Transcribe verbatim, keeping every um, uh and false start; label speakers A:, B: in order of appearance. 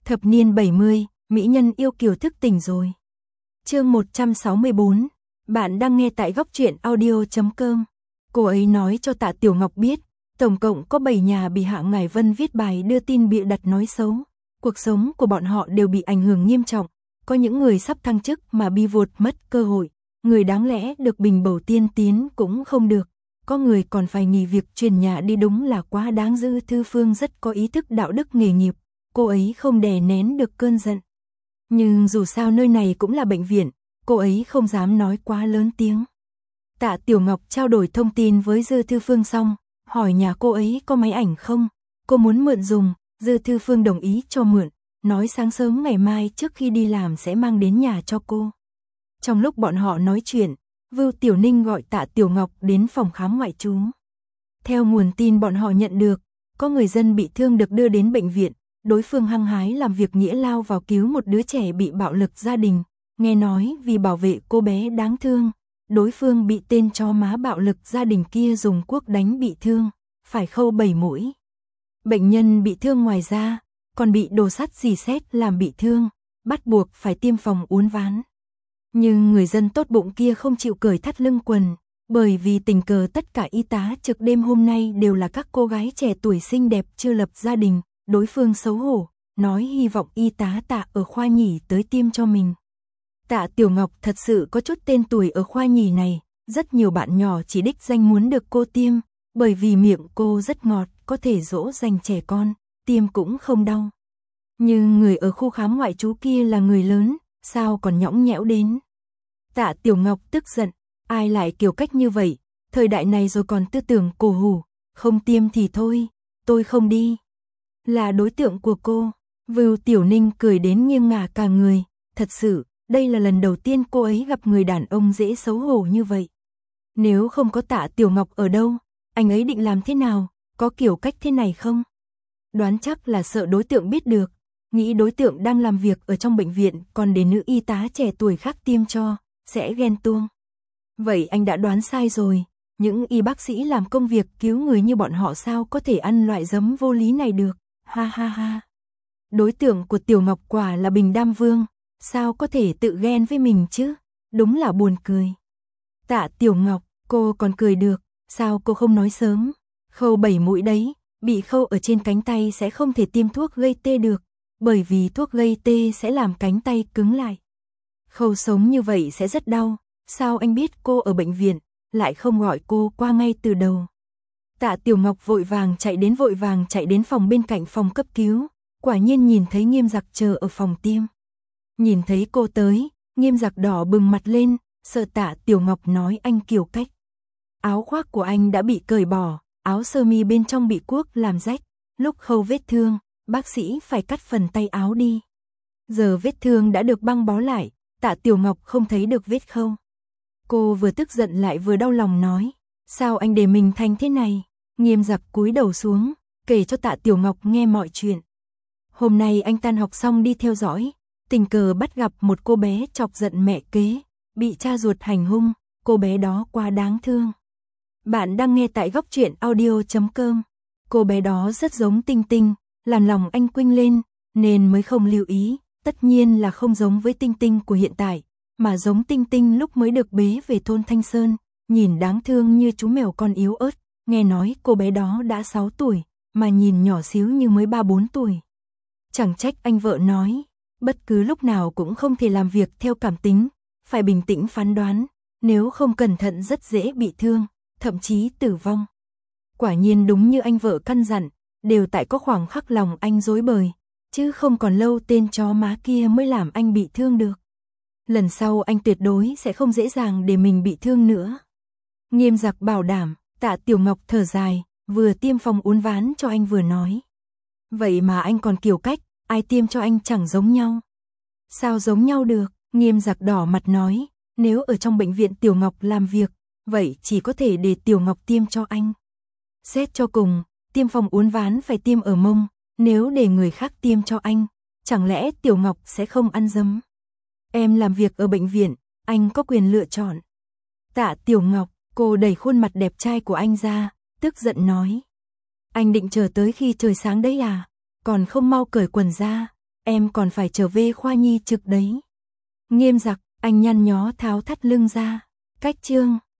A: Thập niên bảy mươi, mỹ nhân yêu kiều thức tỉnh rồi. Chương một trăm sáu mươi bốn. Bạn đang nghe tại góc truyện audio chấm com. Cô ấy nói cho Tạ Tiểu Ngọc biết, tổng cộng có bảy nhà bị Hạ Ngải Vân viết bài đưa tin bịa đặt nói xấu. Cuộc sống của bọn họ đều bị ảnh hưởng nghiêm trọng. Có những người sắp thăng chức mà bi vụt mất cơ hội. Người đáng lẽ được bình bầu tiên tiến cũng không được. Có người còn phải nghỉ việc chuyển nhà đi, đúng là quá đáng. Dư Thư Phương rất có ý thức đạo đức nghề nghiệp. Cô ấy không đè nén được cơn giận. Nhưng dù sao nơi này cũng là bệnh viện, cô ấy không dám nói quá lớn tiếng. Tạ Tiểu Ngọc trao đổi thông tin với Dư Thư Phương xong, hỏi nhà cô ấy có máy ảnh không. Cô muốn mượn dùng, Dư Thư Phương đồng ý cho mượn, nói sáng sớm ngày mai trước khi đi làm sẽ mang đến nhà cho cô. Trong lúc bọn họ nói chuyện, Vưu Tiểu Ninh gọi Tạ Tiểu Ngọc đến phòng khám ngoại trú. Theo nguồn tin bọn họ nhận được, có người dân bị thương được đưa đến bệnh viện. Đối phương hăng hái làm việc nghĩa lao vào cứu một đứa trẻ bị bạo lực gia đình. Nghe nói vì bảo vệ cô bé đáng thương, đối phương bị tên chó má bạo lực gia đình kia dùng cuốc đánh bị thương, phải khâu bảy mũi. Bệnh nhân bị thương ngoài ra, còn bị đồ sắt rỉ sét làm bị thương, bắt buộc phải tiêm phòng uốn ván. Nhưng người dân tốt bụng kia không chịu cởi thắt lưng quần, bởi vì tình cờ tất cả y tá trực đêm hôm nay đều là các cô gái trẻ tuổi xinh đẹp chưa lập gia đình. Đối phương xấu hổ, nói hy vọng y tá Tạ ở khoa nhì tới tiêm cho mình. Tạ Tiểu Ngọc thật sự có chút tên tuổi ở khoa nhì này, rất nhiều bạn nhỏ chỉ đích danh muốn được cô tiêm, bởi vì miệng cô rất ngọt, có thể dỗ dành trẻ con, tiêm cũng không đau. Nhưng người ở khu khám ngoại trú kia là người lớn, sao còn nhõng nhẽo đến. Tạ Tiểu Ngọc tức giận, ai lại kiểu cách như vậy, thời đại này rồi còn tư tưởng cổ hủ, không tiêm thì thôi, tôi không đi. Là đối tượng của cô. Vưu Tiểu Ninh cười đến nghiêng ngả cả người. Thật sự, đây là lần đầu tiên cô ấy gặp người đàn ông dễ xấu hổ như vậy. Nếu không có Tạ Tiểu Ngọc ở đâu, anh ấy định làm thế nào, có kiểu cách thế này không? Đoán chắc là sợ đối tượng biết được, nghĩ đối tượng đang làm việc ở trong bệnh viện còn để nữ y tá trẻ tuổi khác tiêm cho, sẽ ghen tuông. Vậy anh đã đoán sai rồi, những y bác sĩ làm công việc cứu người như bọn họ sao có thể ăn loại giấm vô lý này được. Ha ha ha. Đối tượng của Tiểu Ngọc quả là Bình Đam Vương, sao có thể tự ghen với mình chứ, đúng là buồn cười. Tạ Tiểu Ngọc, cô còn cười được, sao cô không nói sớm, khâu bảy mũi đấy, bị khâu ở trên cánh tay sẽ không thể tiêm thuốc gây tê được, bởi vì thuốc gây tê sẽ làm cánh tay cứng lại. Khâu sống như vậy sẽ rất đau, sao anh biết cô ở bệnh viện, lại không gọi cô qua ngay từ đầu. Tạ Tiểu Ngọc vội vàng chạy đến vội vàng chạy đến phòng bên cạnh phòng cấp cứu, quả nhiên nhìn thấy Nghiêm Giặc chờ ở phòng tiêm. Nhìn thấy cô tới, Nghiêm Giặc đỏ bừng mặt lên, sợ Tạ Tiểu Ngọc nói anh kiểu cách. Áo khoác của anh đã bị cởi bỏ, áo sơ mi bên trong bị cuốc làm rách, lúc khâu vết thương, bác sĩ phải cắt phần tay áo đi. Giờ vết thương đã được băng bó lại, Tạ Tiểu Ngọc không thấy được vết khâu. Cô vừa tức giận lại vừa đau lòng nói, sao anh để mình thành thế này? Nghiêm Giặc cúi đầu xuống, kể cho Tạ Tiểu Ngọc nghe mọi chuyện. Hôm nay anh tan học xong đi theo dõi, tình cờ bắt gặp một cô bé chọc giận mẹ kế, bị cha ruột hành hung, cô bé đó quá đáng thương. Bạn đang nghe tại góc truyện audio chấm com. Cô bé đó rất giống Tinh Tinh, làm lòng anh quinh lên, nên mới không lưu ý, tất nhiên là không giống với Tinh Tinh của hiện tại, mà giống Tinh Tinh lúc mới được bế về thôn Thanh Sơn, nhìn đáng thương như chú mèo con yếu ớt. Nghe nói cô bé đó đã sáu tuổi, mà nhìn nhỏ xíu như mới ba bốn tuổi. Chẳng trách anh vợ nói, bất cứ lúc nào cũng không thể làm việc theo cảm tính, phải bình tĩnh phán đoán, nếu không cẩn thận rất dễ bị thương, thậm chí tử vong. Quả nhiên đúng như anh vợ căn dặn, đều tại có khoảng khắc lòng anh rối bời, chứ không còn lâu tên chó má kia mới làm anh bị thương được. Lần sau anh tuyệt đối sẽ không dễ dàng để mình bị thương nữa. Nghiêm Giặc bảo đảm. Tạ Tiểu Ngọc thở dài, vừa tiêm phòng uốn ván cho anh vừa nói. Vậy mà anh còn kiểu cách, ai tiêm cho anh chẳng giống nhau. Sao giống nhau được, Nghiêm Giặc đỏ mặt nói, nếu ở trong bệnh viện Tiểu Ngọc làm việc, vậy chỉ có thể để Tiểu Ngọc tiêm cho anh. Xét cho cùng, tiêm phòng uốn ván phải tiêm ở mông, nếu để người khác tiêm cho anh, chẳng lẽ Tiểu Ngọc sẽ không ăn dấm. Em làm việc ở bệnh viện, anh có quyền lựa chọn. Tạ Tiểu Ngọc, cô đẩy khuôn mặt đẹp trai của anh ra, tức giận nói. Anh định chờ tới khi trời sáng đấy à, còn không mau cởi quần ra. em còn phải trở về khoa nhi trực đấy. Nghiêm Giặc, anh nhăn nhó tháo thắt lưng ra. Cách chương